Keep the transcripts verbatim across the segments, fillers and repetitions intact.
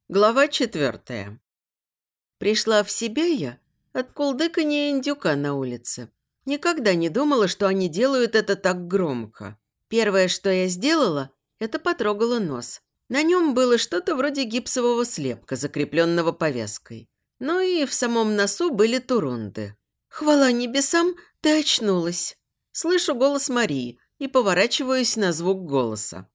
Глава четвертая. Пришла в себя я от кулдыканья индюка на улице. Никогда не думала, что они делают это так громко. Первое, что я сделала, это потрогала нос. На нем было что-то вроде гипсового слепка, закрепленного повязкой. Ну и в самом носу были турунды. «Хвала небесам, ты очнулась!» Слышу голос Марии и поворачиваюсь на звук голоса.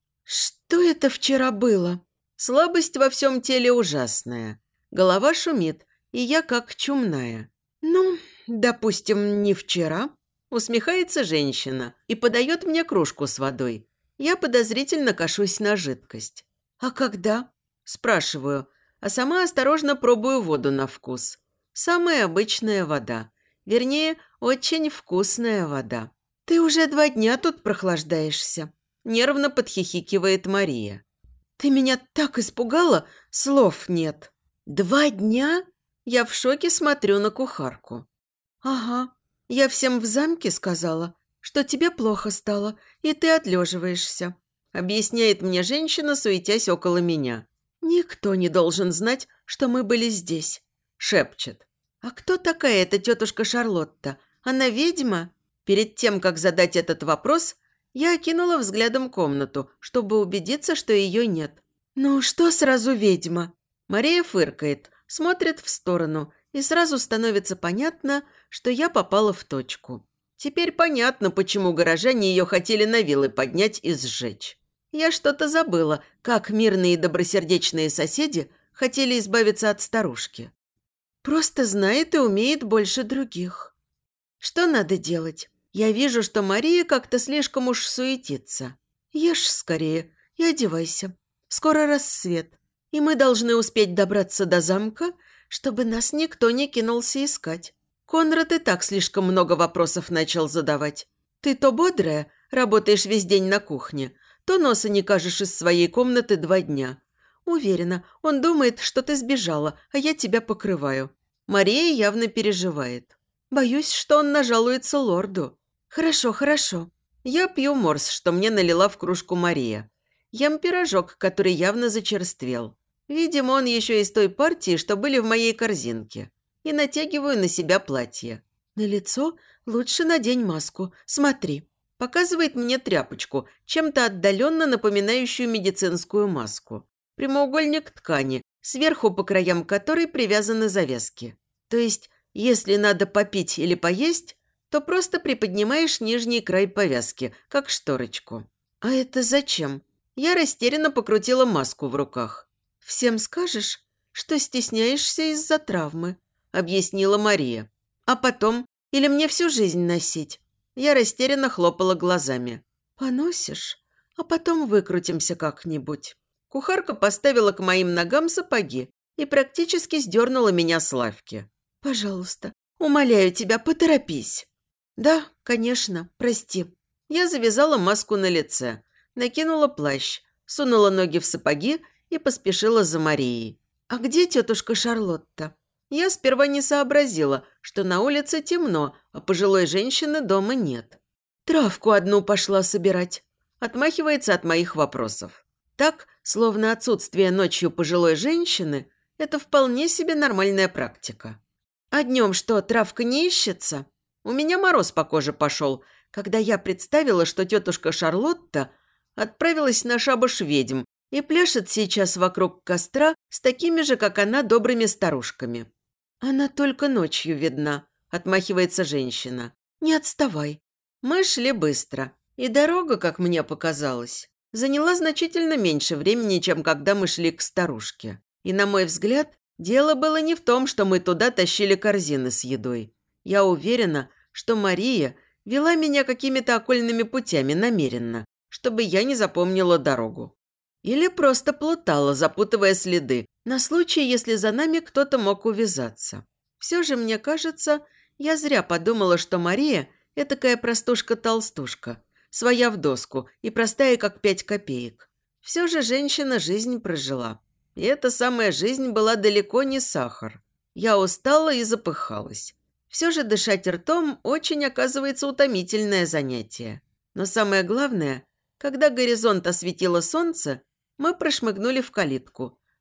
«Что это вчера было?» Слабость во всем теле ужасная. Голова шумит, и я как чумная. «Ну, допустим, не вчера», – усмехается женщина и подает мне кружку с водой. Я подозрительно кашусь на жидкость. «А когда?» – спрашиваю, а сама осторожно пробую воду на вкус. Самая обычная вода. Вернее, очень вкусная вода. «Ты уже два дня тут прохлаждаешься», – нервно подхихикивает Мария. «Ты меня так испугала, слов нет». «Два дня?» Я в шоке смотрю на кухарку. «Ага, я всем в замке сказала, что тебе плохо стало, и ты отлеживаешься», объясняет мне женщина, суетясь около меня. «Никто не должен знать, что мы были здесь», шепчет. «А кто такая эта тетушка Шарлотта? Она ведьма?» Перед тем, как задать этот вопрос, я окинула взглядом комнату, чтобы убедиться, что ее нет. «Ну, что сразу ведьма?» Мария фыркает, смотрит в сторону, и сразу становится понятно, что я попала в точку. Теперь понятно, почему горожане ее хотели на вилы поднять и сжечь. Я что-то забыла, как мирные и добросердечные соседи хотели избавиться от старушки. Просто знает и умеет больше других. Что надо делать? Я вижу, что Мария как-то слишком уж суетится. Ешь скорее и одевайся. Скоро рассвет, и мы должны успеть добраться до замка, чтобы нас никто не кинулся искать. Конрад и так слишком много вопросов начал задавать. Ты то бодрая, работаешь весь день на кухне, то носа не кажешь из своей комнаты два дня. Уверена, он думает, что ты сбежала, а я тебя покрываю. Мария явно переживает. Боюсь, что он нажалуется лорду. Хорошо, хорошо. Я пью морс, что мне налила в кружку Мария. Ем пирожок, который явно зачерствел. Видимо, он еще из той партии, что были в моей корзинке. И натягиваю на себя платье. На лицо лучше надень маску. Смотри. Показывает мне тряпочку, чем-то отдаленно напоминающую медицинскую маску. Прямоугольник ткани, сверху по краям которой привязаны завязки. То есть, если надо попить или поесть, то просто приподнимаешь нижний край повязки, как шторочку. А это зачем? Я растерянно покрутила маску в руках. «Всем скажешь, что стесняешься из-за травмы», – объяснила Мария. «А потом? Или мне всю жизнь носить?» Я растерянно хлопала глазами. «Поносишь, а потом выкрутимся как-нибудь». Кухарка поставила к моим ногам сапоги и практически сдернула меня с лавки. «Пожалуйста, умоляю тебя, поторопись». «Да, конечно, прости». Я завязала маску на лице, накинула плащ, сунула ноги в сапоги и поспешила за Марией. «А где тетушка Шарлотта?» Я сперва не сообразила, что на улице темно, а пожилой женщины дома нет. «Травку одну пошла собирать», – отмахивается от моих вопросов. Так, словно отсутствие ночью пожилой женщины – это вполне себе нормальная практика. «А днем что, травка не ищется?» У меня мороз по коже пошел, когда я представила, что тетушка Шарлотта отправилась на шабаш ведьм и пляшет сейчас вокруг костра с такими же, как она, добрыми старушками. «Она только ночью видна», – отмахивается женщина. «Не отставай». Мы шли быстро, и дорога, как мне показалось, заняла значительно меньше времени, чем когда мы шли к старушке. И, на мой взгляд, дело было не в том, что мы туда тащили корзины с едой. Я уверена, что Мария вела меня какими-то окольными путями намеренно, чтобы я не запомнила дорогу. Или просто плутала, запутывая следы, на случай, если за нами кто-то мог увязаться. Все же, мне кажется, я зря подумала, что Мария – этакая простушка-толстушка, своя в доску и простая, как пять копеек. Все же женщина жизнь прожила. И эта самая жизнь была далеко не сахар. Я устала и запыхалась. Все же дышать ртом очень, оказывается, утомительное занятие. Но самое главное, когда горизонт осветило солнце, мы прошмыгнули в калитку,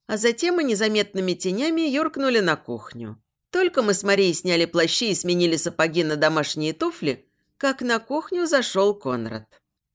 А затем мы незаметными тенями юркнули на кухню. Только мы с Марией сняли плащи и сменили сапоги на домашние туфли, как на кухню зашел Конрад.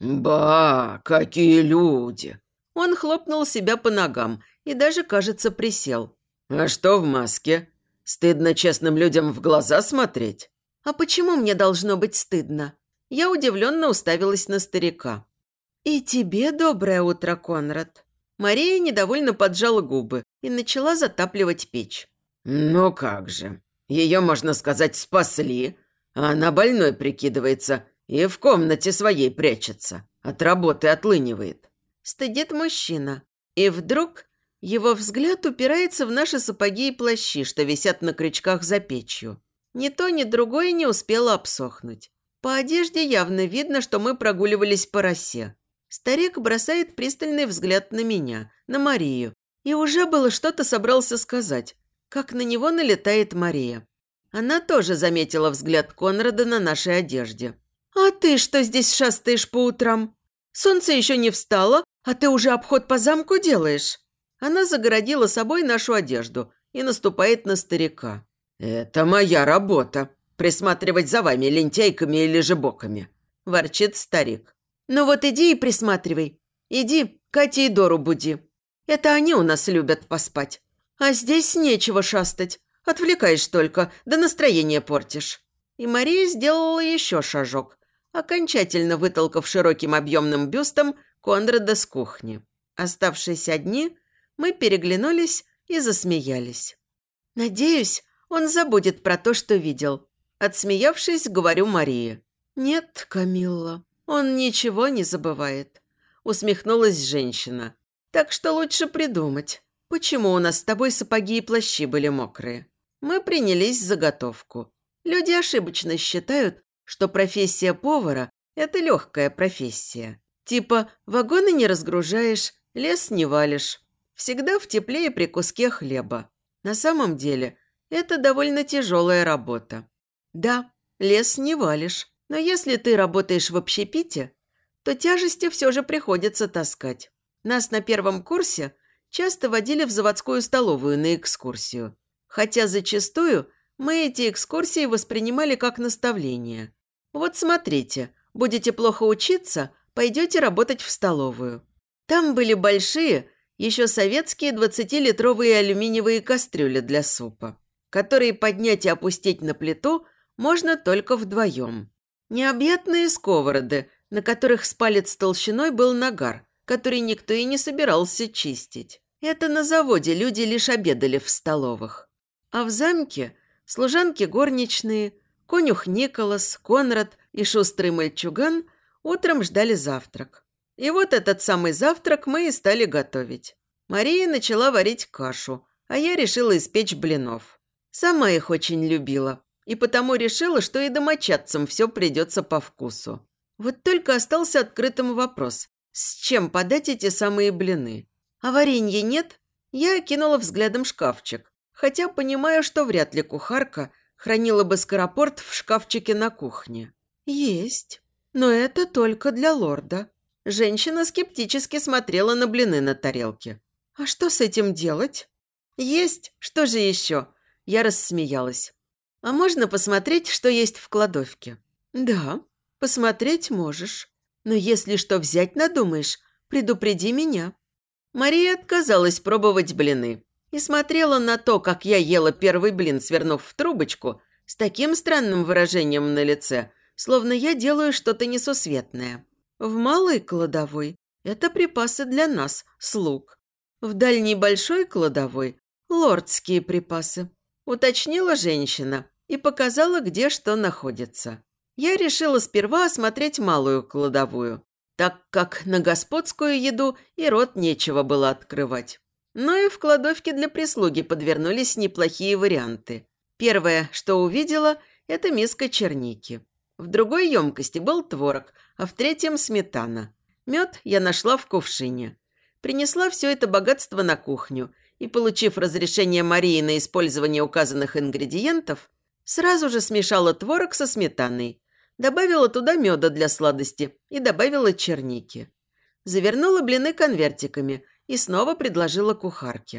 «Ба, какие люди!» Он хлопнул себя по ногам и даже, кажется, присел. «А что в маске? Стыдно честным людям в глаза смотреть?» «А почему мне должно быть стыдно?» Я удивленно уставилась на старика. «И тебе доброе утро, Конрад». Мария недовольно поджала губы и начала затапливать печь. «Ну как же. Ее, можно сказать, спасли. А она больной прикидывается и в комнате своей прячется. От работы отлынивает». Стыдит мужчина. И вдруг его взгляд упирается в наши сапоги и плащи, что висят на крючках за печью. Ни то, ни другое не успело обсохнуть. По одежде явно видно, что мы прогуливались по росе. Старик бросает пристальный взгляд на меня, на Марию. И уже было что-то собрался сказать, как на него налетает Мария. Она тоже заметила взгляд Конрада на нашей одежде. «А ты что здесь шастаешь по утрам? Солнце еще не встало, а ты уже обход по замку делаешь?» Она загородила собой нашу одежду и наступает на старика. «Это моя работа. Присматривать за вами, лентяйками или жебоками», – ворчит старик. «Ну вот иди и присматривай. Иди, Катя и Дору буди. Это они у нас любят поспать. А здесь нечего шастать. Отвлекаешь только, да настроение портишь». И Мария сделала еще шажок, окончательно вытолкав широким объемным бюстом Конрада с кухни. Оставшись одни, мы переглянулись и засмеялись. «Надеюсь, он забудет про то, что видел». Отсмеявшись, говорю Марии. «Нет, Камилла, он ничего не забывает», – усмехнулась женщина. «Так что лучше придумать, почему у нас с тобой сапоги и плащи были мокрые». Мы принялись за готовку. Люди ошибочно считают, что профессия повара – это легкая профессия. Типа вагоны не разгружаешь, лес не валишь. Всегда в тепле и при куске хлеба. На самом деле это довольно тяжелая работа. Да, лес не валишь, но если ты работаешь в общепите, то тяжести все же приходится таскать. Нас на первом курсе часто водили в заводскую столовую на экскурсию. Хотя зачастую мы эти экскурсии воспринимали как наставление. Вот смотрите, будете плохо учиться, пойдете работать в столовую. Там были большие, еще советские двадцатилитровые алюминиевые кастрюли для супа, которые поднять и опустить на плиту можно только вдвоем. Необъятные сковороды, на которых с палец толщиной был нагар, который никто и не собирался чистить. Это на заводе люди лишь обедали в столовых. А в замке служанки горничные, конюх Николас, Конрад и шустрый мальчуган утром ждали завтрак. И вот этот самый завтрак мы и стали готовить. Мария начала варить кашу, а я решила испечь блинов. Сама их очень любила, и потому решила, что и домочадцам все придется по вкусу. Вот только остался открытым вопрос, с чем подать эти самые блины. А варенья нет? Я окинула взглядом шкафчик, хотя понимаю, что вряд ли кухарка хранила бы скоропорт в шкафчике на кухне. Есть, но это только для лорда. Женщина скептически смотрела на блины на тарелке. А что с этим делать? Есть, что же еще? Я рассмеялась. А можно посмотреть, что есть в кладовке? Да, посмотреть можешь. Но если что взять надумаешь, предупреди меня. Мария отказалась пробовать блины и смотрела на то, как я ела первый блин, свернув в трубочку, с таким странным выражением на лице, словно я делаю что-то несусветное. В малой кладовой это припасы для нас, слуг. В дальней большой кладовой – лордские припасы, уточнила женщина и показала, где что находится. Я решила сперва осмотреть малую кладовую, так как на господскую еду и рот нечего было открывать. Но и в кладовке для прислуги подвернулись неплохие варианты. Первое, что увидела – это миска черники. В другой емкости был творог, а в третьем – сметана. Мед я нашла в кувшине. Принесла все это богатство на кухню и, получив разрешение Марии на использование указанных ингредиентов, сразу же смешала творог со сметаной, добавила туда меда для сладости и добавила черники. Завернула блины конвертиками и снова предложила кухарке.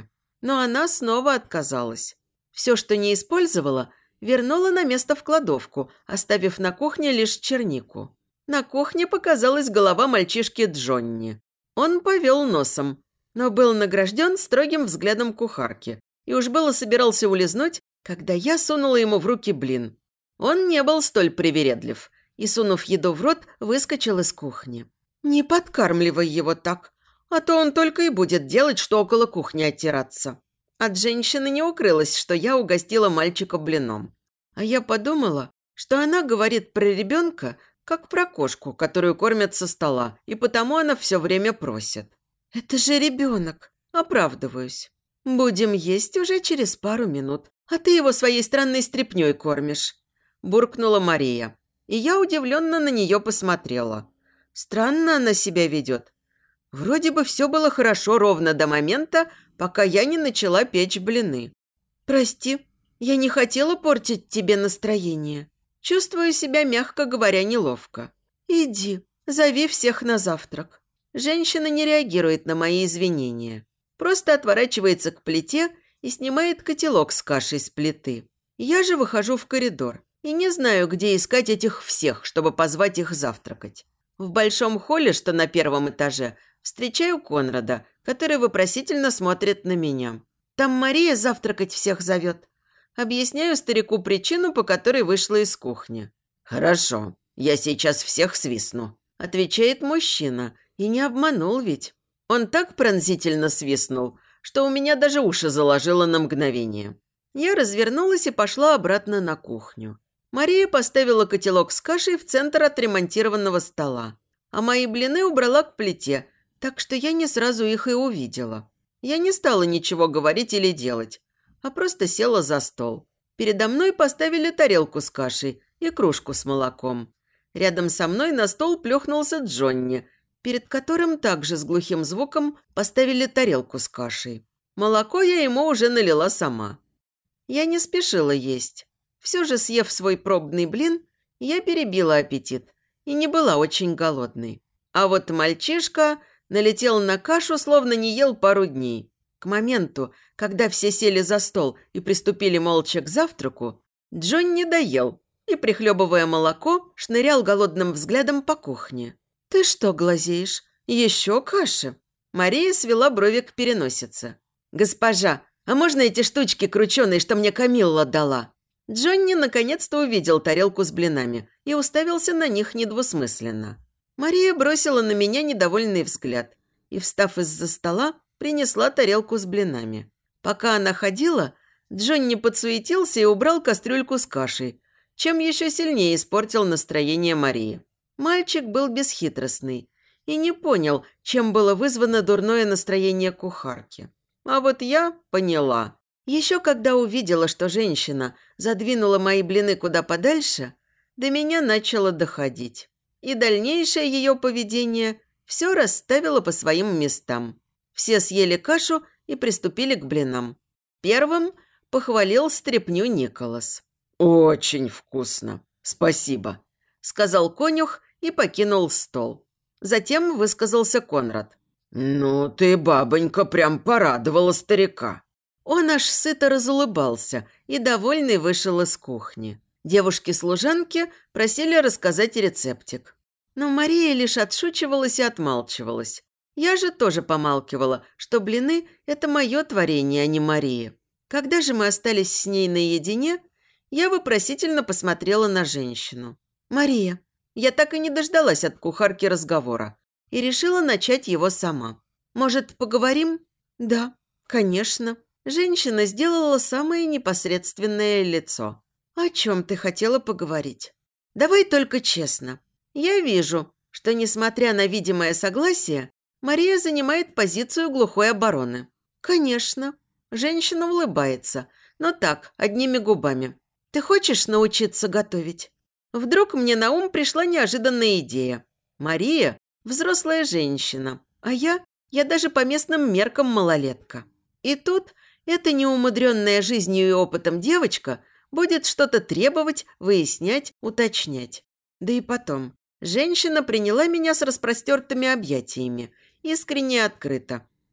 но она снова отказалась. Все, что не использовала, вернула на место в кладовку, оставив на кухне лишь чернику. На кухне показалась голова мальчишки Джонни. Он повел носом, но был награжден строгим взглядом кухарки и уж было собирался улизнуть, когда я сунула ему в руки блин. Он не был столь привередлив и, сунув еду в рот, выскочил из кухни. «Не подкармливай его так, а то он только и будет делать, что около кухни оттираться». От женщины не укрылось, что я угостила мальчика блином. А я подумала, что она говорит про ребенка, как про кошку, которую кормят со стола, и потому она все время просит. «Это же ребенок!» Оправдываюсь. «Будем есть уже через пару минут, а ты его своей странной стряпнёй кормишь», буркнула Мария. И я удивленно на нее посмотрела. Странно она себя ведет. Вроде бы все было хорошо ровно до момента, пока я не начала печь блины. «Прости, я не хотела портить тебе настроение. Чувствую себя, мягко говоря, неловко. Иди, зови всех на завтрак». Женщина не реагирует на мои извинения. Просто отворачивается к плите и снимает котелок с кашей с плиты. Я же выхожу в коридор и не знаю, где искать этих всех, чтобы позвать их завтракать. В большом холле, что на первом этаже, встречаю Конрада, который вопросительно смотрит на меня. Там Мария завтракать всех зовет. Объясняю старику причину, по которой вышла из кухни. «Хорошо, я сейчас всех свистну», – отвечает мужчина. И не обманул ведь. Он так пронзительно свистнул, что у меня даже уши заложило на мгновение. Я развернулась и пошла обратно на кухню. Мария поставила котелок с кашей в центр отремонтированного стола, а мои блины убрала к плите, так что я не сразу их и увидела. Я не стала ничего говорить или делать, а просто села за стол. Передо мной поставили тарелку с кашей и кружку с молоком. Рядом со мной на стол плюхнулся Джонни, перед которым также с глухим звуком поставили тарелку с кашей. Молоко я ему уже налила сама. Я не спешила есть. Все же, съев свой пробный блин, я перебила аппетит и не была очень голодной. А вот мальчишка налетел на кашу, словно не ел пару дней. К моменту, когда все сели за стол и приступили молча к завтраку, Джонни доел и, прихлебывая молоко, шнырял голодным взглядом по кухне. «Ты что глазеешь? Еще каши?» Мария свела брови к переносице. «Госпожа, а можно эти штучки крученые, что мне Камилла дала?» Джонни наконец-то увидел тарелку с блинами и уставился на них недвусмысленно. Мария бросила на меня недовольный взгляд и, встав из-за стола, принесла тарелку с блинами. Пока она ходила, Джонни подсуетился и убрал кастрюльку с кашей, чем еще сильнее испортил настроение Марии. Мальчик был бесхитростный и не понял, чем было вызвано дурное настроение кухарки. А вот я поняла. Еще когда увидела, что женщина задвинула мои блины куда подальше, до меня начало доходить. И дальнейшее ее поведение все расставило по своим местам. Все съели кашу и приступили к блинам. Первым похвалил стряпню Николас. «Очень вкусно. Спасибо», – сказал конюх и покинул стол. Затем высказался Конрад. «Ну ты, бабонька, прям порадовала старика». Он аж сыто разулыбался и, довольный, вышел из кухни. Девушки-служанки просили рассказать рецептик. Но Мария лишь отшучивалась и отмалчивалась. Я же тоже помалкивала, что блины – это мое творение, а не Марии. Когда же мы остались с ней наедине, я вопросительно посмотрела на женщину. «Мария, я так и не дождалась от кухарки разговора и решила начать его сама. Может, поговорим?» «Да, конечно». Женщина сделала самое непосредственное лицо. «О чем ты хотела поговорить?» «Давай только честно. Я вижу, что, несмотря на видимое согласие, Мария занимает позицию глухой обороны». «Конечно». Женщина улыбается, но так, одними губами. «Ты хочешь научиться готовить?» Вдруг мне на ум пришла неожиданная идея. Мария – взрослая женщина, а я, я даже по местным меркам малолетка. И тут эта неумудренная жизнью и опытом девочка будет что-то требовать, выяснять, уточнять. Да и потом, женщина приняла меня с распростертыми объятиями, искренне и открыто.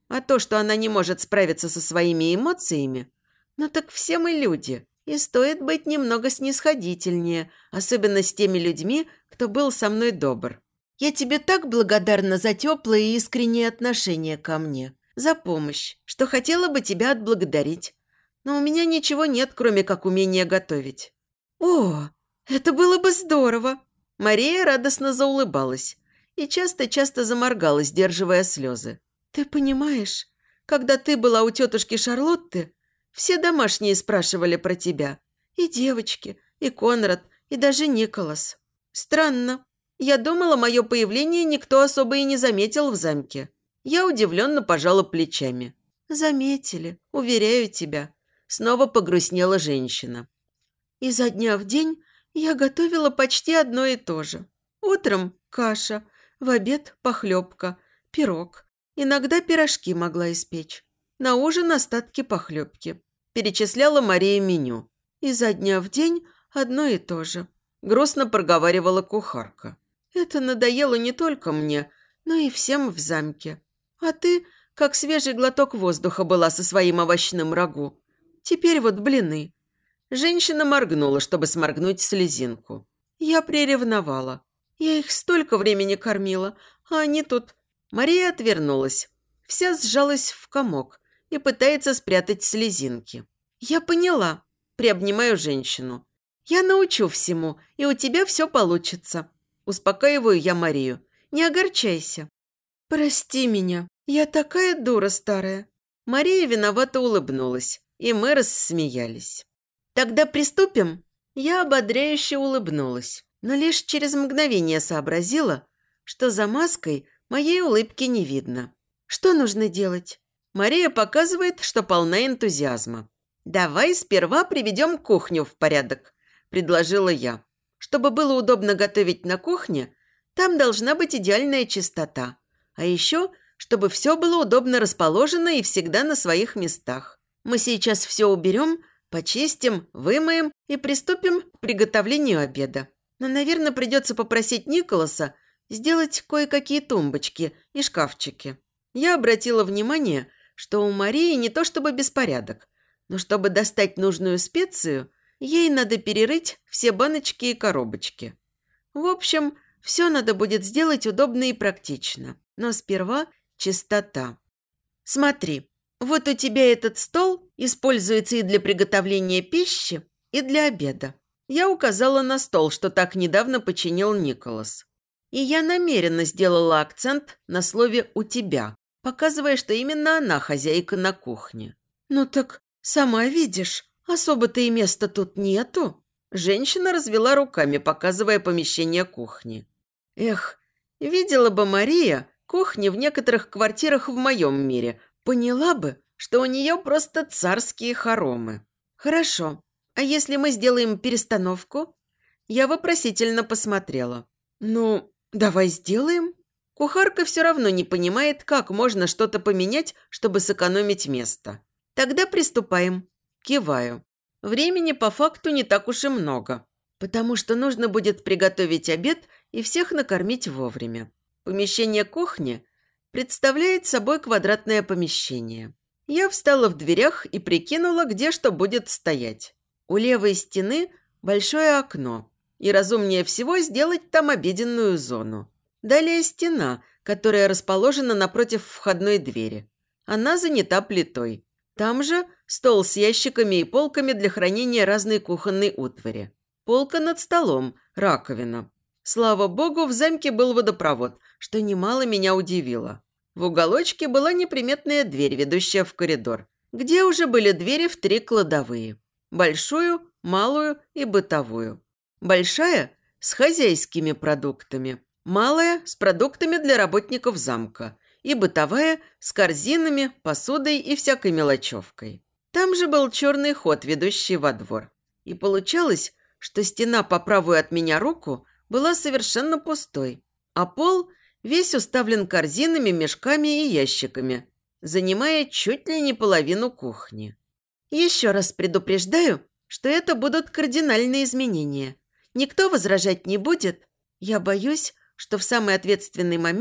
А то, что она не может справиться со своими эмоциями, ну так все мы люди, и стоит быть немного снисходительнее, особенно с теми людьми, кто был со мной добр. Я тебе так благодарна за теплые и искренние отношения ко мне, за помощь, что хотела бы тебя отблагодарить. Но у меня ничего нет, кроме как умения готовить». «О, это было бы здорово!» Мария радостно заулыбалась и часто-часто заморгала, сдерживая слезы. «Ты понимаешь, когда ты была у тетушки Шарлотты, все домашние спрашивали про тебя. И девочки, и Конрад, и даже Николас. Странно. Я думала, мое появление никто особо и не заметил в замке». Я удивленно пожала плечами. «Заметили, уверяю тебя». Снова погрустнела женщина. «Изо дня в день я готовила почти одно и то же. Утром каша, в обед похлебка, пирог. Иногда пирожки могла испечь. На ужин остатки похлебки». Перечисляла Мария меню. «Изо дня в день одно и то же». Грустно проговаривала кухарка. «Это надоело не только мне, но и всем в замке. А ты, как свежий глоток воздуха была со своим овощным рагу. Теперь вот блины». Женщина моргнула, чтобы сморгнуть слезинку. «Я приревновала. Я их столько времени кормила, а они тут...» Мария отвернулась. Вся сжалась в комок и пытается спрятать слезинки. «Я поняла», – приобнимаю женщину. «Я научу всему, и у тебя все получится». Успокаиваю я Марию. «Не огорчайся». «Прости меня, я такая дура старая». Мария виновато улыбнулась, и мы рассмеялись. «Тогда приступим?» Я ободряюще улыбнулась, но лишь через мгновение сообразила, что за маской моей улыбки не видно. «Что нужно делать?» Мария показывает, что полна энтузиазма. «Давай сперва приведем кухню в порядок», – предложила я. «Чтобы было удобно готовить на кухне, там должна быть идеальная чистота. А еще, чтобы все было удобно расположено и всегда на своих местах. Мы сейчас все уберем, почистим, вымоем и приступим к приготовлению обеда. Но, наверное, придется попросить Николаса сделать кое-какие тумбочки и шкафчики». Я обратила внимание, что у Марии не то чтобы беспорядок, но чтобы достать нужную специю, ей надо перерыть все баночки и коробочки. В общем, все надо будет сделать удобно и практично. Но сперва чистота. «Смотри, вот у тебя этот стол используется и для приготовления пищи, и для обеда». Я указала на стол, что так недавно починил Николас. И я намеренно сделала акцент на слове «у тебя», показывая, что именно она хозяйка на кухне. «Ну так сама видишь, особо-то и места тут нету». Женщина развела руками, показывая помещение кухни. Эх, видела бы Мария кухни в некоторых квартирах в моем мире, поняла бы, что у нее просто царские хоромы. «Хорошо, а если мы сделаем перестановку?» Я вопросительно посмотрела. «Ну, давай сделаем». Кухарка все равно не понимает, как можно что-то поменять, чтобы сэкономить место. «Тогда приступаем». Киваю. Времени по факту не так уж и много, потому что нужно будет приготовить обед и всех накормить вовремя. Помещение кухни представляет собой квадратное помещение. Я встала в дверях и прикинула, где что будет стоять. У левой стены большое окно, и разумнее всего сделать там обеденную зону. Далее стена, которая расположена напротив входной двери. Она занята плитой. Там же стол с ящиками и полками для хранения разной кухонной утвари. Полка над столом, раковина. Слава богу, в замке был водопровод, что немало меня удивило. В уголочке была неприметная дверь, ведущая в коридор, где уже были двери в три кладовые. Большую, малую и бытовую. Большая – с хозяйскими продуктами. Малая – с продуктами для работников замка. И бытовая – с корзинами, посудой и всякой мелочевкой. Там же был черный ход, ведущий во двор. И получалось, что стена по правую от меня руку была совершенно пустой, а пол весь уставлен корзинами, мешками и ящиками, занимая чуть ли не половину кухни. Еще раз предупреждаю, что это будут кардинальные изменения. Никто возражать не будет. Я боюсь, что в самый ответственный момент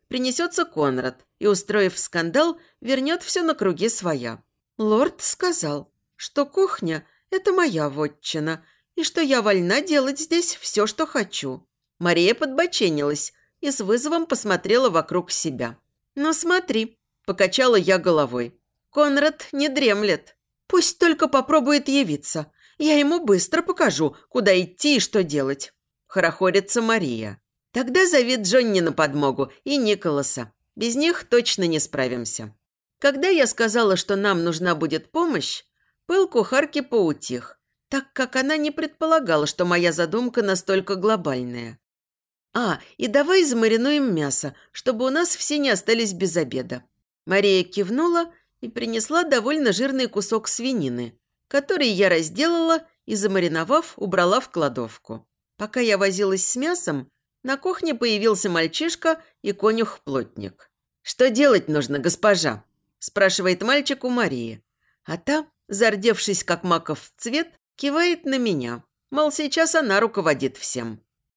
принесется Конрад и, устроив скандал, вернет все на круги своя. Лорд сказал, что кухня – это моя вотчина, и что я вольна делать здесь все, что хочу. Мария подбоченилась и с вызовом посмотрела вокруг себя. «Ну смотри», – покачала я головой. «Конрад не дремлет. Пусть только попробует явиться. Я ему быстро покажу, куда идти и что делать». Хорохорится Мария. «Тогда зови Джонни на подмогу и Николаса. Без них точно не справимся». Когда я сказала, что нам нужна будет помощь, пыл кухарки поутих, так как она не предполагала, что моя задумка настолько глобальная. «А, и давай замаринуем мясо, чтобы у нас все не остались без обеда». Мария кивнула и принесла довольно жирный кусок свинины, который я разделала и, замариновав, убрала в кладовку. Пока я возилась с мясом, на кухне появился мальчишка и конюх-плотник. «Что делать нужно, госпожа?» – спрашивает мальчик у Марии. А та, зардевшись как маков цвет, кивает на меня, мол, сейчас она руководит всем.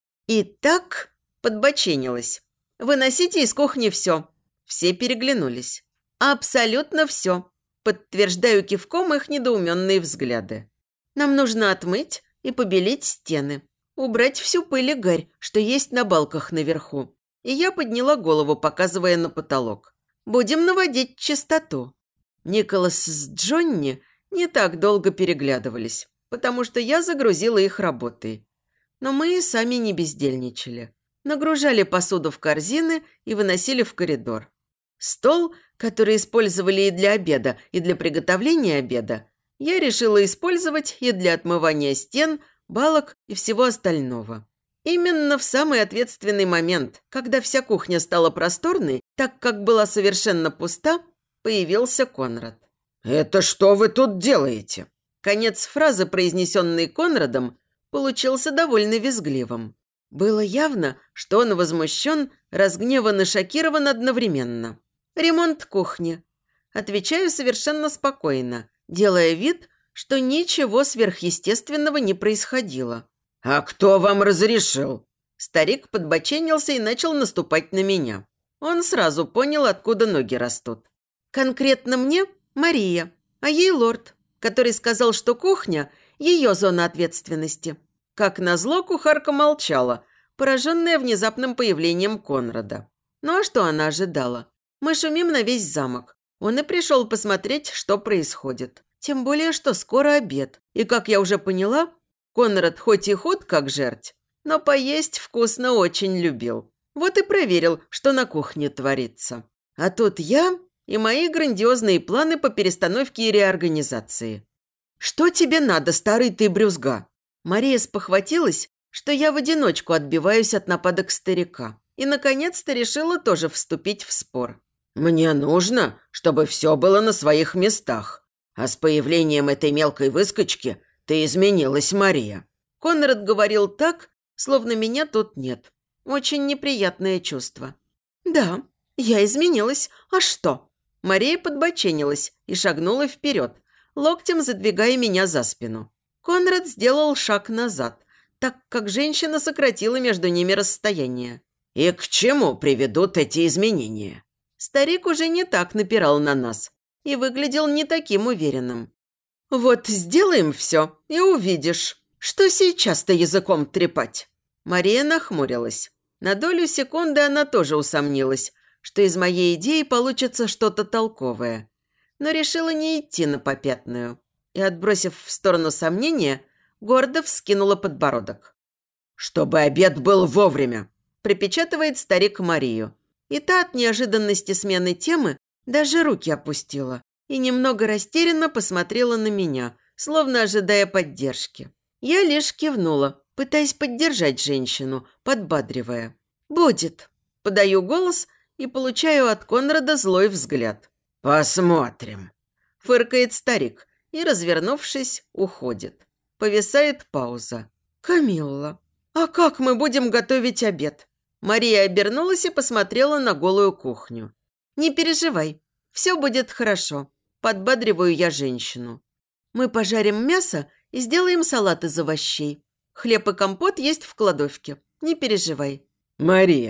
«Итак», – подбоченилась, – «выносите из кухни все». Все переглянулись. «Абсолютно все», – подтверждаю кивком их недоуменные взгляды. «Нам нужно отмыть и побелить стены, убрать всю пыль и гарь, что есть на балках наверху». И я подняла голову, показывая на потолок. «Будем наводить чистоту». Николас с Джонни не так долго переглядывались, потому что я загрузила их работой. Но мы и сами не бездельничали. Нагружали посуду в корзины и выносили в коридор. Стол, который использовали и для обеда, и для приготовления обеда, я решила использовать и для отмывания стен, балок и всего остального. Именно в самый ответственный момент, когда вся кухня стала просторной, так как была совершенно пуста, появился Конрад. «Это что вы тут делаете?» Конец фразы, произнесенной Конрадом, получился довольно визгливым. Было явно, что он возмущен, разгневан и шокирован одновременно. «Ремонт кухни». Отвечаю совершенно спокойно, делая вид, что ничего сверхъестественного не происходило. «А кто вам разрешил?» Старик подбоченился и начал наступать на меня. Он сразу понял, откуда ноги растут. «Конкретно мне Мария, а ей лорд, который сказал, что кухня – ее зона ответственности». Как назло, кухарка молчала, пораженная внезапным появлением Конрада. Ну а что она ожидала? Мы шумим на весь замок. Он и пришел посмотреть, что происходит. Тем более, что скоро обед. И, как я уже поняла, Конрад хоть и худ, как жерть, но поесть вкусно очень любил. Вот и проверил, что на кухне творится. А тут я и мои грандиозные планы по перестановке и реорганизации. «Что тебе надо, старый ты брюзга?» Мария спохватилась, что я в одиночку отбиваюсь от нападок старика. И, наконец-то, решила тоже вступить в спор. «Мне нужно, чтобы все было на своих местах. А с появлением этой мелкой выскочки ты изменилась, Мария». Конрад говорил так, словно меня тут нет. Очень неприятное чувство. «Да, я изменилась. А что?» Мария подбоченилась и шагнула вперед, локтем задвигая меня за спину. Конрад сделал шаг назад, так как женщина сократила между ними расстояние. «И к чему приведут эти изменения?» Старик уже не так напирал на нас и выглядел не таким уверенным. «Вот сделаем все, и увидишь, что сейчас-то языком трепать». Мария нахмурилась. На долю секунды она тоже усомнилась, что из моей идеи получится что-то толковое, но решила не идти на попятную и, отбросив в сторону сомнения, гордо вскинула подбородок. «Чтобы обед был вовремя», – припечатывает старик Марию. И та от неожиданности смены темы даже руки опустила и немного растерянно посмотрела на меня, словно ожидая поддержки. Я лишь кивнула, пытаясь поддержать женщину, подбадривая. «Будет». Подаю голос и получаю от Конрада злой взгляд. «Посмотрим», – фыркает старик и, развернувшись, уходит. Повисает пауза. «Камилла, а как мы будем готовить обед?» Мария обернулась и посмотрела на голую кухню. «Не переживай, все будет хорошо», – подбадриваю я женщину. «Мы пожарим мясо и сделаем салат из овощей. Хлеб и компот есть в кладовке, не переживай». «Мария,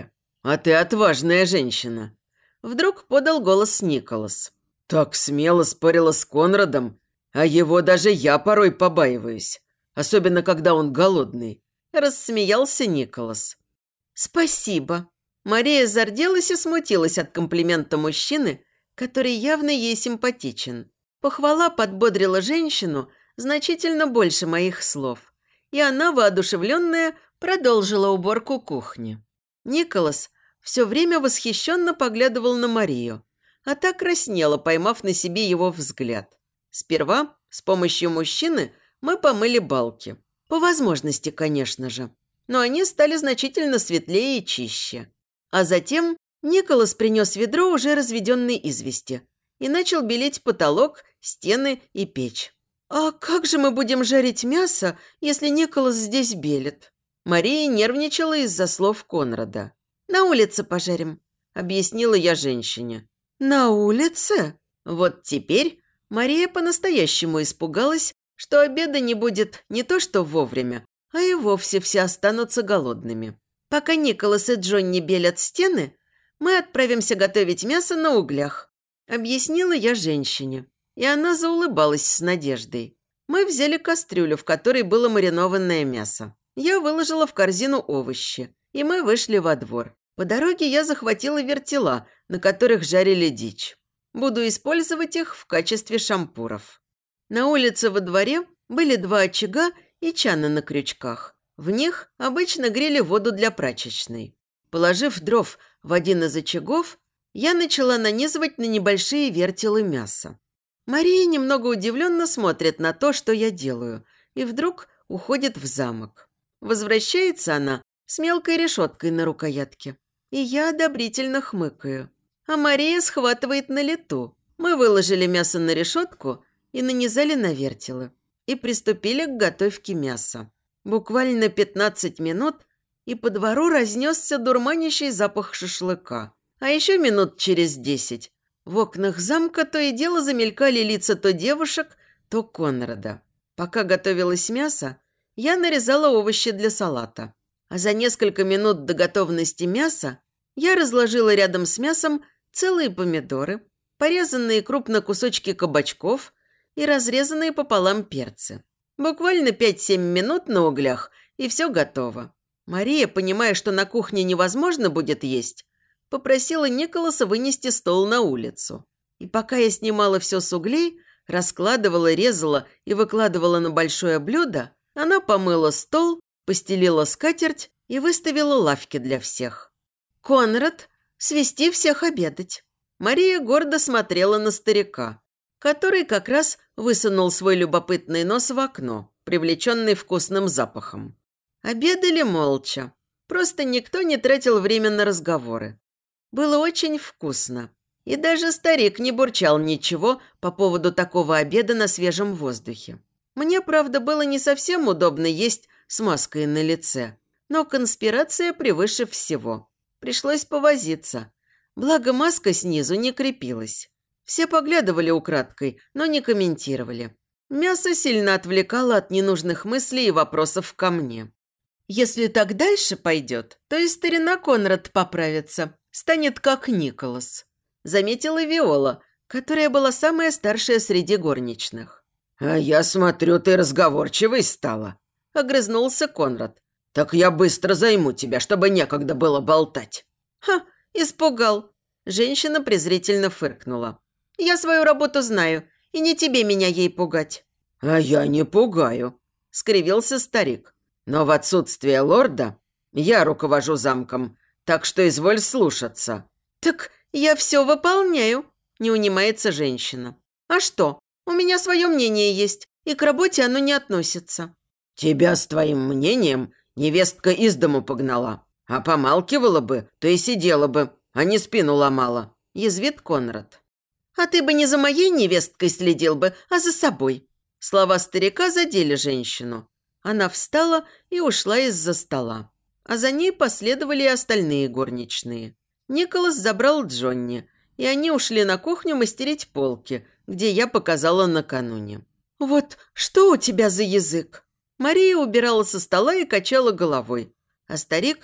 «А ты отважная женщина!» Вдруг подал голос Николас. «Так смело спорила с Конрадом, а его даже я порой побаиваюсь, особенно когда он голодный». Рассмеялся Николас. «Спасибо». Мария зарделась и смутилась от комплимента мужчины, который явно ей симпатичен. Похвала подбодрила женщину значительно больше моих слов, и она, воодушевленная, продолжила уборку кухни. Николас все время восхищенно поглядывал на Марию, а та краснела, поймав на себе его взгляд. Сперва с помощью мужчины мы помыли балки. По возможности, конечно же. Но они стали значительно светлее и чище. А затем Николас принес ведро уже разведенной извести и начал белить потолок, стены и печь. «А как же мы будем жарить мясо, если Николас здесь белит?» Мария нервничала из-за слов Конрада. «На улице пожарим», – объяснила я женщине. «На улице?» Вот теперь Мария по-настоящему испугалась, что обеда не будет не то что вовремя, а и вовсе все останутся голодными. Пока Николас и Джонни белят стены, мы отправимся готовить мясо на углях, объяснила я женщине, и она заулыбалась с надеждой. Мы взяли кастрюлю, в которой было маринованное мясо. Я выложила в корзину овощи, и мы вышли во двор. По дороге я захватила вертела, на которых жарили дичь. Буду использовать их в качестве шампуров. На улице во дворе были два очага и чаны на крючках. В них обычно грели воду для прачечной. Положив дров в один из очагов, я начала нанизывать на небольшие вертелы мясо. Мария немного удивленно смотрит на то, что я делаю, и вдруг уходит в замок. Возвращается она с мелкой решеткой на рукоятке, и я одобрительно хмыкаю. А Мария схватывает на лету. Мы выложили мясо на решетку и нанизали на вертелы, и приступили к готовке мяса. Буквально пятнадцать минут, и по двору разнесся дурманящий запах шашлыка. А еще минут через десять в окнах замка то и дело замелькали лица то девушек, то Конрада. Пока готовилось мясо, я нарезала овощи для салата. А за несколько минут до готовности мяса я разложила рядом с мясом целые помидоры, порезанные крупно кусочки кабачков и разрезанные пополам перцы. Буквально пять-семь минут на углях, и все готово. Мария, понимая, что на кухне невозможно будет есть, попросила Николаса вынести стол на улицу. И пока я снимала все с углей, раскладывала, резала и выкладывала на большое блюдо, она помыла стол, постелила скатерть и выставила лавки для всех. «Конрад, свести всех обедать». Мария гордо смотрела на старика, который как раз высунул свой любопытный нос в окно, привлеченный вкусным запахом. Обедали молча. Просто никто не тратил время на разговоры. Было очень вкусно. И даже старик не бурчал ничего по поводу такого обеда на свежем воздухе. Мне, правда, было не совсем удобно есть с маской на лице. Но конспирация превыше всего. Пришлось повозиться. Благо маска снизу не крепилась. Все поглядывали украдкой, но не комментировали. Мясо сильно отвлекало от ненужных мыслей и вопросов ко мне. Если так дальше пойдет, то и старина Конрад поправится, станет как Николас. Заметила Виола, которая была самая старшая среди горничных. «А я смотрю, ты разговорчивой стала», – огрызнулся Конрад. «Так я быстро займу тебя, чтобы некогда было болтать». «Ха, испугал». Женщина презрительно фыркнула. «Я свою работу знаю, и не тебе меня ей пугать». «А я не пугаю», – скривился старик. «Но в отсутствие лорда я руковожу замком, так что изволь слушаться». «Так я все выполняю», – не унимается женщина. «А что? У меня свое мнение есть, и к работе оно не относится». «Тебя с твоим мнением невестка из дому погнала, а помалкивала бы, то и сидела бы, а не спину ломала», – язвит Конрад. «А ты бы не за моей невесткой следил бы, а за собой». Слова старика задели женщину. Она встала и ушла из-за стола. А за ней последовали и остальные горничные. Николас забрал Джонни, и они ушли на кухню мастерить полки, где я показала накануне. «Вот что у тебя за язык?» Мария убирала со стола и качала головой, а старик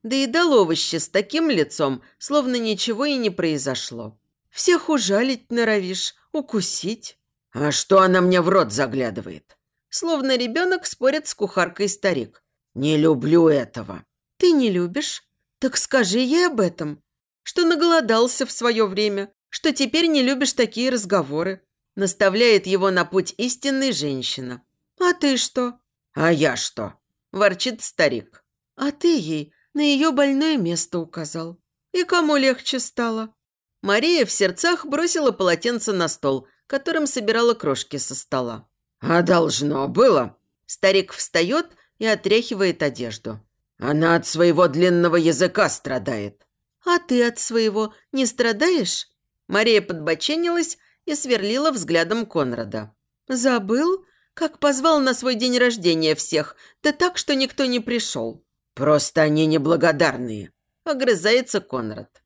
доедал овощи с таким лицом, словно ничего и не произошло. Всех ужалить норовишь, укусить. «А что она мне в рот заглядывает?» Словно ребенок спорит с кухаркой старик. «Не люблю этого». «Ты не любишь? Так скажи ей об этом. Что наголодался в свое время, что теперь не любишь такие разговоры». Наставляет его на путь истинной женщина. «А ты что?» «А я что?» – ворчит старик. «А ты ей на ее больное место указал. И кому легче стало?» Мария в сердцах бросила полотенце на стол, которым собирала крошки со стола. «А должно было?» Старик встает и отряхивает одежду. «Она от своего длинного языка страдает». «А ты от своего не страдаешь?» Мария подбоченилась и сверлила взглядом Конрада. «Забыл, как позвал на свой день рождения всех, да так, что никто не пришел?» «Просто они неблагодарные», – огрызается Конрад.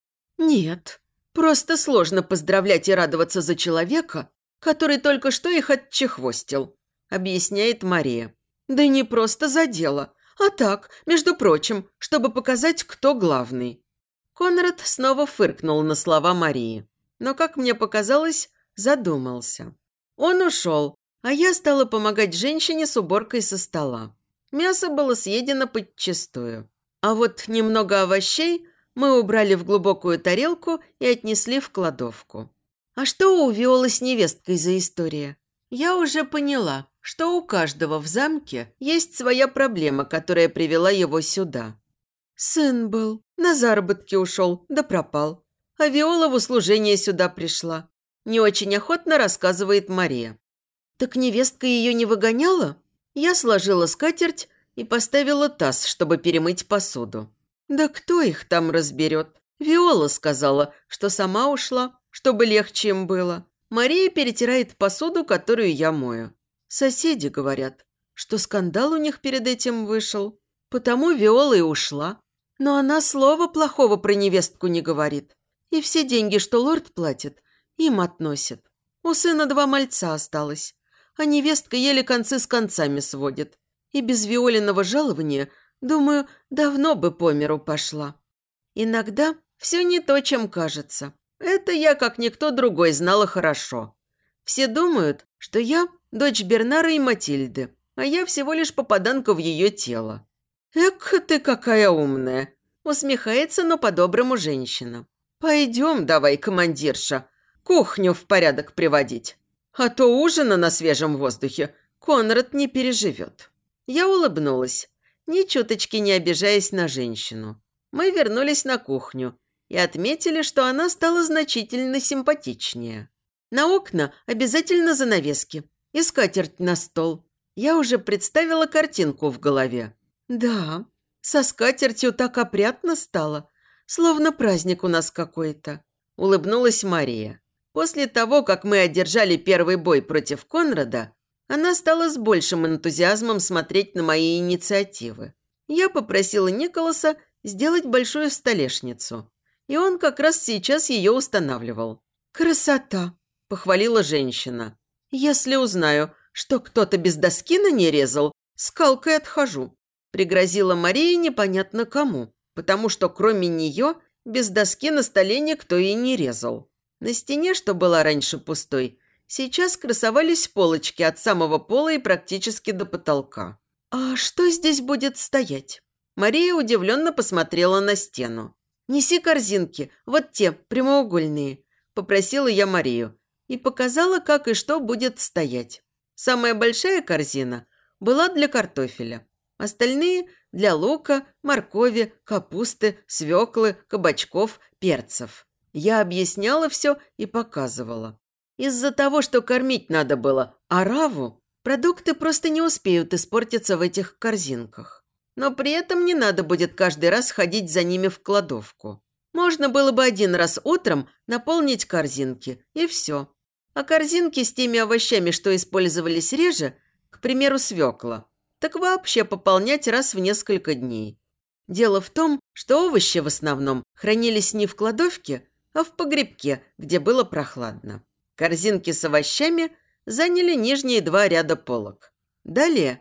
«Нет, просто сложно поздравлять и радоваться за человека, который только что их отчехвостил», – объясняет Мария. «Да не просто за дело, а так, между прочим, чтобы показать, кто главный». Конрад снова фыркнул на слова Марии, но, как мне показалось, задумался. Он ушел, а я стала помогать женщине с уборкой со стола. Мясо было съедено подчистую. А вот немного овощей мы убрали в глубокую тарелку и отнесли в кладовку. А что у Виолы с невесткой за история? Я уже поняла, что у каждого в замке есть своя проблема, которая привела его сюда. Сын был, на заработки ушел, да пропал. А Виола в услужение сюда пришла. Не очень охотно рассказывает Мария. Так невестка ее не выгоняла? Я сложила скатерть и поставила таз, чтобы перемыть посуду. Да кто их там разберет? Виола сказала, что сама ушла, чтобы легче им было. Мария перетирает посуду, которую я мою. Соседи говорят, что скандал у них перед этим вышел. Потому Виола и ушла. Но она слова плохого про невестку не говорит. И все деньги, что лорд платит, им относит. У сына два мальца осталось, а невестка еле концы с концами сводит. И без Виолиного жалования, думаю, давно бы по миру пошла. Иногда все не то, чем кажется. Это я, как никто другой, знала хорошо. Все думают, что я дочь Бернара и Матильды, а я всего лишь попаданка в ее тело. «Эк, ты какая умная!» – усмехается, но по-доброму женщина. «Пойдем давай, командирша, кухню в порядок приводить. А то ужина на свежем воздухе Конрад не переживет». Я улыбнулась, ни чуточки не обижаясь на женщину. Мы вернулись на кухню и отметили, что она стала значительно симпатичнее. На окна обязательно занавески и скатерть на стол. Я уже представила картинку в голове. Да, со скатертью так опрятно стало, словно праздник у нас какой-то. Улыбнулась Мария. После того, как мы одержали первый бой против Конрада, она стала с большим энтузиазмом смотреть на мои инициативы. Я попросила Николаса сделать большую столешницу, и он как раз сейчас ее устанавливал. «Красота!» – похвалила женщина. «Если узнаю, что кто-то без доски на ней резал, скалкой отхожу», – пригрозила Мария непонятно кому, потому что кроме нее без доски на столе никто и не резал. На стене, что была раньше пустой, сейчас красовались полочки от самого пола и практически до потолка. «А что здесь будет стоять?» Мария удивленно посмотрела на стену. «Неси корзинки, вот те, прямоугольные», – попросила я Марию и показала, как и что будет стоять. Самая большая корзина была для картофеля, остальные – для лука, моркови, капусты, свеклы, кабачков, перцев. Я объясняла все и показывала. Из-за того, что кормить надо было ораву, продукты просто не успеют испортиться в этих корзинках. Но при этом не надо будет каждый раз ходить за ними в кладовку. Можно было бы один раз утром наполнить корзинки, и все. А корзинки с теми овощами, что использовались реже, к примеру, свекла, так вообще пополнять раз в несколько дней. Дело в том, что овощи в основном хранились не в кладовке, а в погребке, где было прохладно. Корзинки с овощами заняли нижние два ряда полок. Далее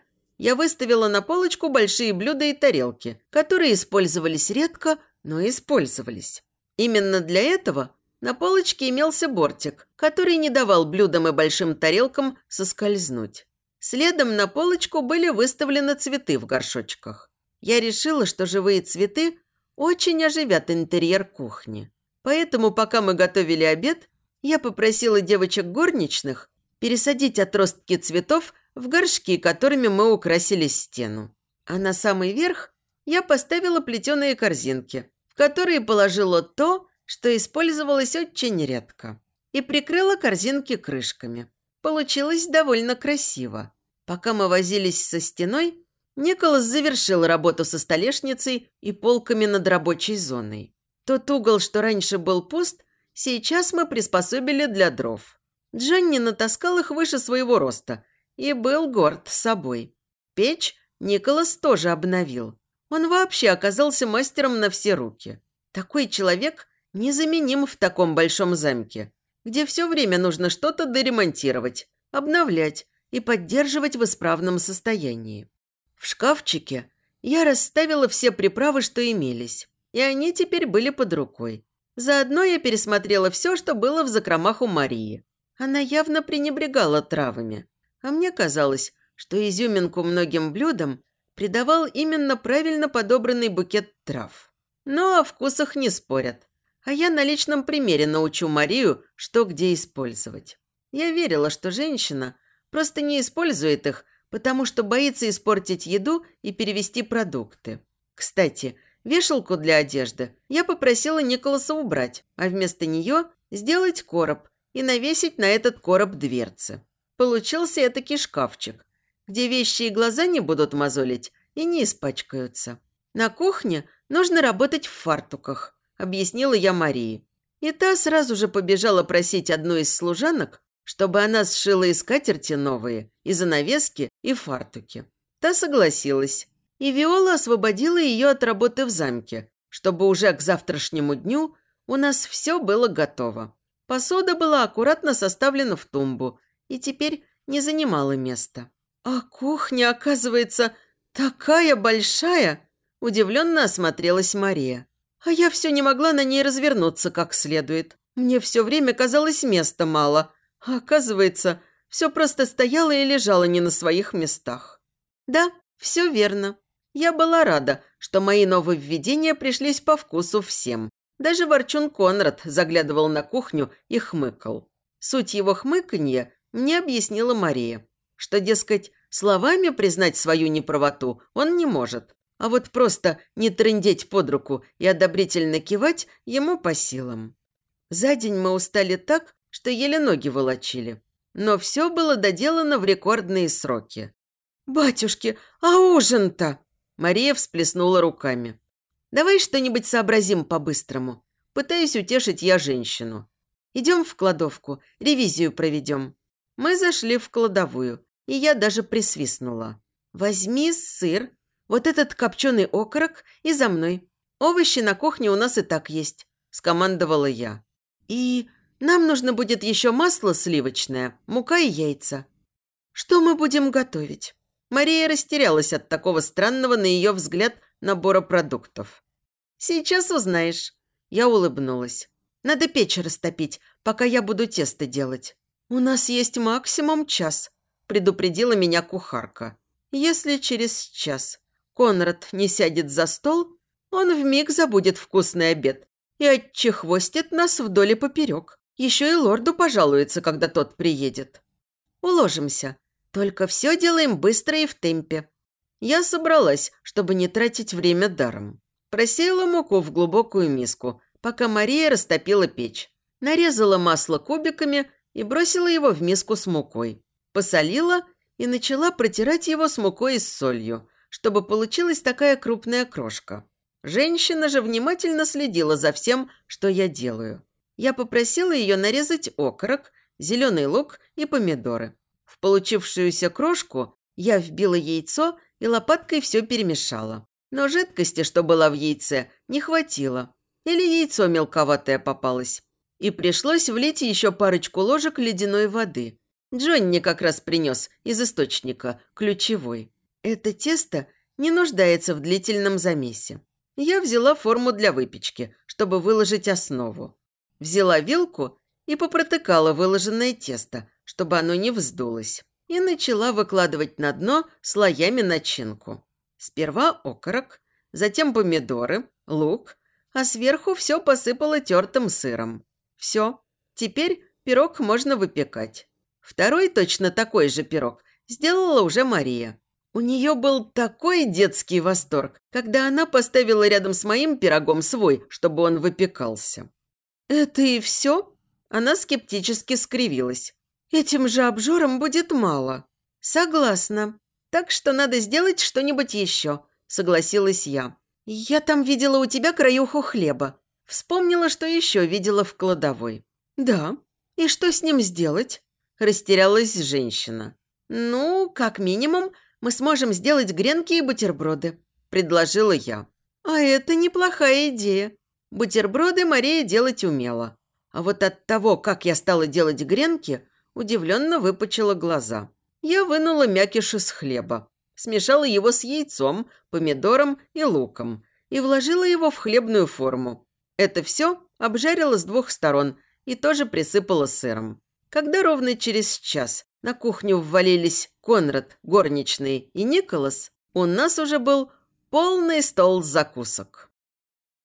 я выставила на полочку большие блюда и тарелки, которые использовались редко, но использовались. Именно для этого на полочке имелся бортик, который не давал блюдам и большим тарелкам соскользнуть. Следом на полочку были выставлены цветы в горшочках. Я решила, что живые цветы очень оживят интерьер кухни. Поэтому, пока мы готовили обед, я попросила девочек горничных пересадить отростки цветов в горшки, которыми мы украсили стену. А на самый верх я поставила плетеные корзинки, в которые положила то, что использовалось очень редко, и прикрыла корзинки крышками. Получилось довольно красиво. Пока мы возились со стеной, Николас завершил работу со столешницей и полками над рабочей зоной. Тот угол, что раньше был пуст, сейчас мы приспособили для дров. Джонни натаскал их выше своего роста и был горд собой. Печь Николас тоже обновил. Он вообще оказался мастером на все руки. Такой человек незаменим в таком большом замке, где все время нужно что-то доремонтировать, обновлять и поддерживать в исправном состоянии. В шкафчике я расставила все приправы, что имелись, и они теперь были под рукой. Заодно я пересмотрела все, что было в закромах у Марии. Она явно пренебрегала травами, а мне казалось, что изюминку многим блюдам придавал именно правильно подобранный букет трав. Но о вкусах не спорят, а я на личном примере научу Марию, что где использовать. Я верила, что женщина просто не использует их, потому что боится испортить еду и перевести продукты. Кстати, вешалку для одежды я попросила Николаса убрать, а вместо нее сделать короб и навесить на этот короб дверцы. Получился этакий шкафчик, где вещи и глаза не будут мозолить и не испачкаются. На кухне нужно работать в фартуках, объяснила я Марии. И та сразу же побежала просить одну из служанок, чтобы она сшила и скатерти новые, и занавески, и фартуки. Та согласилась, и Виола освободила ее от работы в замке, чтобы уже к завтрашнему дню у нас все было готово. Посуда была аккуратно составлена в тумбу и теперь не занимала места. «А кухня, оказывается, такая большая!» – удивленно осмотрелась Мария. «А я все не могла на ней развернуться как следует. Мне все время казалось места мало, а оказывается, все просто стояло и лежало не на своих местах». Да, все верно. Я была рада, что мои нововведения пришлись по вкусу всем. Даже ворчун Конрад заглядывал на кухню и хмыкал. Суть его хмыканья мне объяснила Мария, что, дескать, словами признать свою неправоту он не может, а вот просто не трындеть под руку и одобрительно кивать ему по силам. За день мы устали так, что еле ноги волочили, но все было доделано в рекордные сроки. «Батюшки, а ужин-то?» Мария всплеснула руками. «Давай что-нибудь сообразим по-быстрому». Пытаюсь утешить я женщину. «Идем в кладовку, ревизию проведем». Мы зашли в кладовую, и я даже присвистнула. «Возьми сыр, вот этот копченый окорок и за мной. Овощи на кухне у нас и так есть», – скомандовала я. «И нам нужно будет еще масло сливочное, мука и яйца». «Что мы будем готовить?» Мария растерялась от такого странного, на ее взгляд, набора продуктов. «Сейчас узнаешь». Я улыбнулась. «Надо печь растопить, пока я буду тесто делать». «У нас есть максимум час», – предупредила меня кухарка. «Если через час Конрад не сядет за стол, он вмиг забудет вкусный обед и отчехвостит нас вдоль и поперек. Еще и лорду пожалуется, когда тот приедет. Уложимся. Только все делаем быстро и в темпе». Я собралась, чтобы не тратить время даром. Просеяла муку в глубокую миску, пока Мария растопила печь. Нарезала масло кубиками и бросила его в миску с мукой. Посолила и начала протирать его с мукой и с солью, чтобы получилась такая крупная крошка. Женщина же внимательно следила за всем, что я делаю. Я попросила ее нарезать окорок, зеленый лук и помидоры. В получившуюся крошку я вбила яйцо и лопаткой все перемешала. Но жидкости, что была в яйце, не хватило. Или яйцо мелковатое попалось. И пришлось влить еще парочку ложек ледяной воды. Джонни как раз принес из источника, ключевой. Это тесто не нуждается в длительном замесе. Я взяла форму для выпечки, чтобы выложить основу. Взяла вилку и попротыкала выложенное тесто, чтобы оно не вздулось. И начала выкладывать на дно слоями начинку. Сперва окорок, затем помидоры, лук, а сверху все посыпала тертым сыром. Все, теперь пирог можно выпекать. Второй точно такой же пирог сделала уже Мария. У нее был такой детский восторг, когда она поставила рядом с моим пирогом свой, чтобы он выпекался. «Это и все?» Она скептически скривилась. «Этим же обжорам будет мало». «Согласна. Так что надо сделать что-нибудь еще», – согласилась я. «Я там видела у тебя краюху хлеба. Вспомнила, что еще видела в кладовой». «Да. И что с ним сделать?» – растерялась женщина. «Ну, как минимум, мы сможем сделать гренки и бутерброды», – предложила я. «А это неплохая идея. Бутерброды Мария делать умела. А вот от того, как я стала делать гренки, удивленно выпучила глаза. Я вынула мякиш из хлеба, смешала его с яйцом, помидором и луком и вложила его в хлебную форму. Это все обжарила с двух сторон и тоже присыпала сыром. Когда ровно через час на кухню ввалились Конрад, горничные и Николас, у нас уже был полный стол закусок.